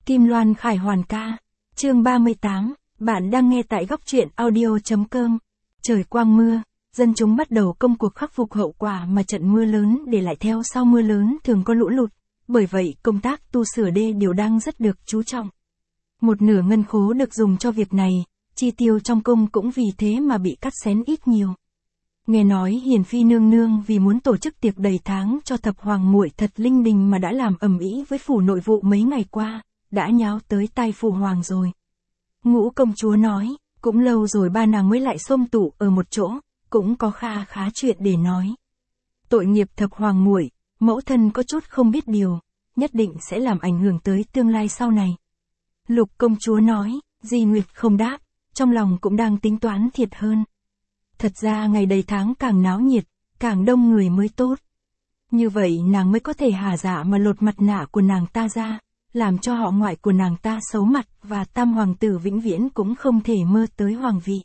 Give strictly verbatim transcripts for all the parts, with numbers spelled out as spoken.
Kim Loan Khải Hoàn ca. Chương ba mươi tám, bạn đang nghe tại góc truyện audio.com. Trời quang mưa, dân chúng bắt đầu công cuộc khắc phục hậu quả mà trận mưa lớn để lại theo sau mưa lớn thường có lũ lụt, bởi vậy công tác tu sửa đê điều đang rất được chú trọng. Một nửa ngân khố được dùng cho việc này, chi tiêu trong cung cũng vì thế mà bị cắt xén ít nhiều. Nghe nói Hiền Phi nương nương vì muốn tổ chức tiệc đầy tháng cho thập hoàng muội thật linh đình mà đã làm ầm ĩ với phủ nội vụ mấy ngày qua, đã nháo tới tai phụ hoàng rồi. Ngũ công chúa nói, cũng lâu rồi ba nàng mới lại xôm tụ ở một chỗ, cũng có kha khá chuyện để nói. Tội nghiệp thập hoàng muội, mẫu thân có chút không biết điều, nhất định sẽ làm ảnh hưởng tới tương lai sau này. Lục công chúa nói, Di Nguyệt không đáp, trong lòng cũng đang tính toán thiệt hơn. Thật ra ngày đầy tháng càng náo nhiệt, càng đông người mới tốt. Như vậy nàng mới có thể hà dạ mà lột mặt nạ của nàng ta ra, làm cho họ ngoại của nàng ta xấu mặt và tam hoàng tử vĩnh viễn cũng không thể mơ tới hoàng vị.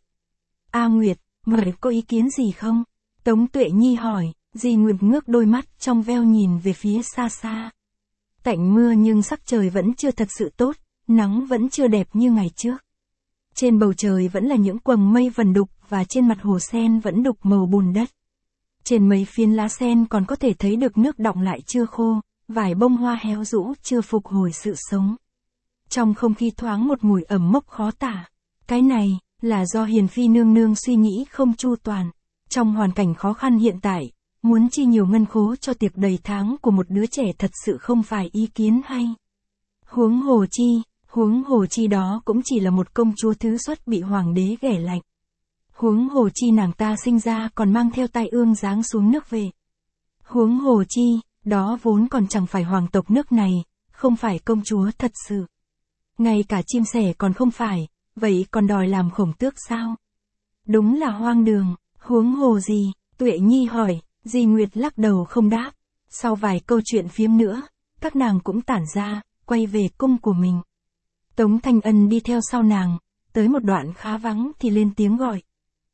A Nguyệt, mày có ý kiến gì không? Tống Tuệ Nhi hỏi. Di Nguyệt ngước đôi mắt trong veo nhìn về phía xa xa. Tạnh mưa nhưng sắc trời vẫn chưa thật sự tốt, nắng vẫn chưa đẹp như ngày trước. Trên bầu trời vẫn là những quầng mây vần đục và trên mặt hồ sen vẫn đục màu bùn đất. Trên mấy phiến lá sen còn có thể thấy được nước đọng lại chưa khô, vài bông hoa héo rũ chưa phục hồi sự sống. Trong không khí thoáng một mùi ẩm mốc khó tả. Cái này là do Hiền Phi nương nương suy nghĩ không chu toàn. Trong hoàn cảnh khó khăn hiện tại, muốn chi nhiều ngân khố cho tiệc đầy tháng của một đứa trẻ thật sự không phải ý kiến hay. Huống hồ chi, huống hồ chi đó cũng chỉ là một công chúa thứ xuất bị hoàng đế ghẻ lạnh. Huống hồ chi nàng ta sinh ra còn mang theo tai ương giáng xuống nước về. Huống hồ chi, đó vốn còn chẳng phải hoàng tộc nước này, không phải công chúa thật sự. Ngay cả chim sẻ còn không phải, vậy còn đòi làm khổng tước sao? Đúng là hoang đường, huống hồ gì? Tuệ Nhi hỏi. Di Nguyệt lắc đầu không đáp. Sau vài câu chuyện phiếm nữa, các nàng cũng tản ra, quay về cung của mình. Tống Thanh Ân đi theo sau nàng, tới một đoạn khá vắng thì lên tiếng gọi.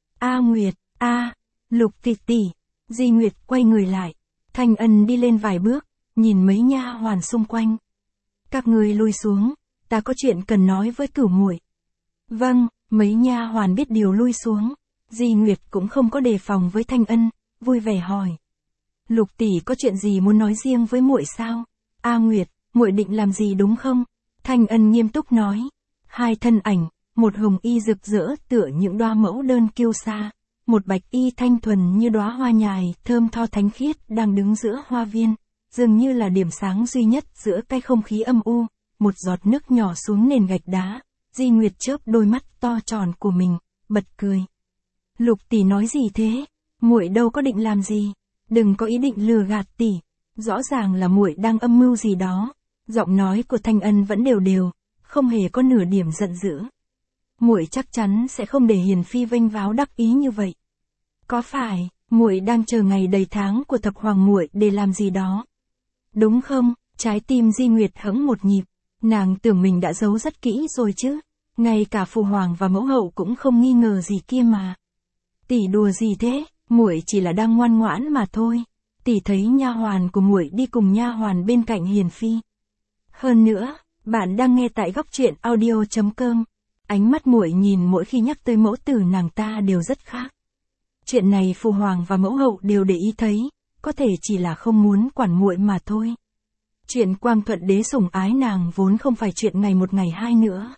A Nguyệt, a, Lục tỷ tỷ. Di Nguyệt quay người lại. Thanh Ân đi lên vài bước, nhìn mấy nha hoàn xung quanh. Các ngươi lui xuống, ta có chuyện cần nói với Cửu muội. Vâng, mấy nha hoàn biết điều lui xuống. Di Nguyệt cũng không có đề phòng với Thanh Ân, vui vẻ hỏi. Lục tỷ có chuyện gì muốn nói riêng với muội sao? A Nguyệt, muội định làm gì đúng không? Thanh Ân nghiêm túc nói. Hai thân ảnh, một hồng y rực rỡ tựa những đóa mẫu đơn kiêu sa, một bạch y thanh thuần như đóa hoa nhài thơm tho thánh khiết đang đứng giữa hoa viên, dường như là điểm sáng duy nhất giữa cái không khí âm u. Một giọt nước nhỏ xuống nền gạch đá. Di Nguyệt chớp đôi mắt to tròn của mình, bật cười. Lục tỷ nói gì thế? Muội đâu có định làm gì, đừng có ý định lừa gạt tỷ, rõ ràng là muội đang âm mưu gì đó. Giọng nói của Thanh Ân vẫn đều đều, không hề có nửa điểm giận dữ. Muội chắc chắn sẽ không để Hiền Phi vênh váo đắc ý như vậy. Có phải muội đang chờ ngày đầy tháng của thập hoàng muội để làm gì đó? Đúng không? Trái tim Di Nguyệt hững một nhịp, nàng tưởng mình đã giấu rất kỹ rồi chứ, ngay cả phụ hoàng và mẫu hậu cũng không nghi ngờ gì kia mà. Tỷ đùa gì thế? Muội chỉ là đang ngoan ngoãn mà thôi. Tỷ thấy nha hoàn của muội đi cùng nha hoàn bên cạnh Hiền Phi. Hơn nữa, bạn đang nghe tại góc truyện audio.com. Ánh mắt muội nhìn mỗi khi nhắc tới mẫu tử nàng ta đều rất khác. Chuyện này phụ hoàng và mẫu hậu đều để ý thấy, có thể chỉ là không muốn quản muội mà thôi. Chuyện Quang Thuận đế sủng ái nàng vốn không phải chuyện ngày một ngày hai nữa,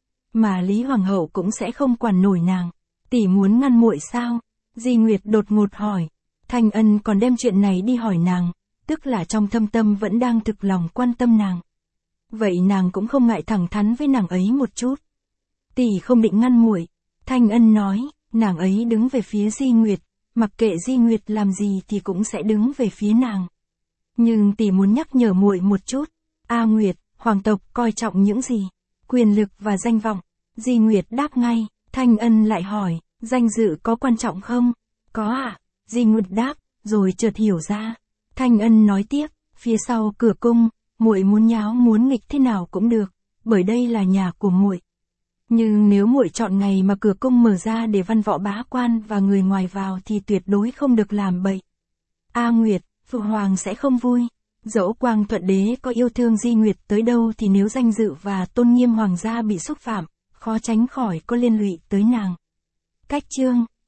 mà Lý hoàng hậu cũng sẽ không quản nổi nàng. Tỷ muốn ngăn muội sao? Di Nguyệt đột ngột hỏi. Thanh Ân còn đem chuyện này đi hỏi nàng, tức là trong thâm tâm vẫn đang thực lòng quan tâm nàng. Vậy nàng cũng không ngại thẳng thắn với nàng ấy một chút. Tỷ không định ngăn muội. Thanh Ân nói, nàng ấy đứng về phía Di Nguyệt, mặc kệ Di Nguyệt làm gì thì cũng sẽ đứng về phía nàng. Nhưng tỷ muốn nhắc nhở muội một chút. A Nguyệt, hoàng tộc coi trọng những gì? Quyền lực và danh vọng. Di Nguyệt đáp ngay. Thanh Ân lại hỏi, danh dự có quan trọng không? Có ạ. À? Di Nguyệt đáp, rồi chợt hiểu ra. Thanh Ân nói tiếp, phía sau cửa cung, muội muốn nháo muốn nghịch thế nào cũng được, bởi đây là nhà của muội. Nhưng nếu muội chọn ngày mà cửa cung mở ra để văn võ bá quan và người ngoài vào thì tuyệt đối không được làm bậy. A Nguyệt, phụ hoàng sẽ không vui. Dẫu Quang Thuận Đế có yêu thương Di Nguyệt tới đâu thì nếu danh dự và tôn nghiêm hoàng gia bị xúc phạm, khó tránh khỏi có liên lụy tới nàng. Cách chương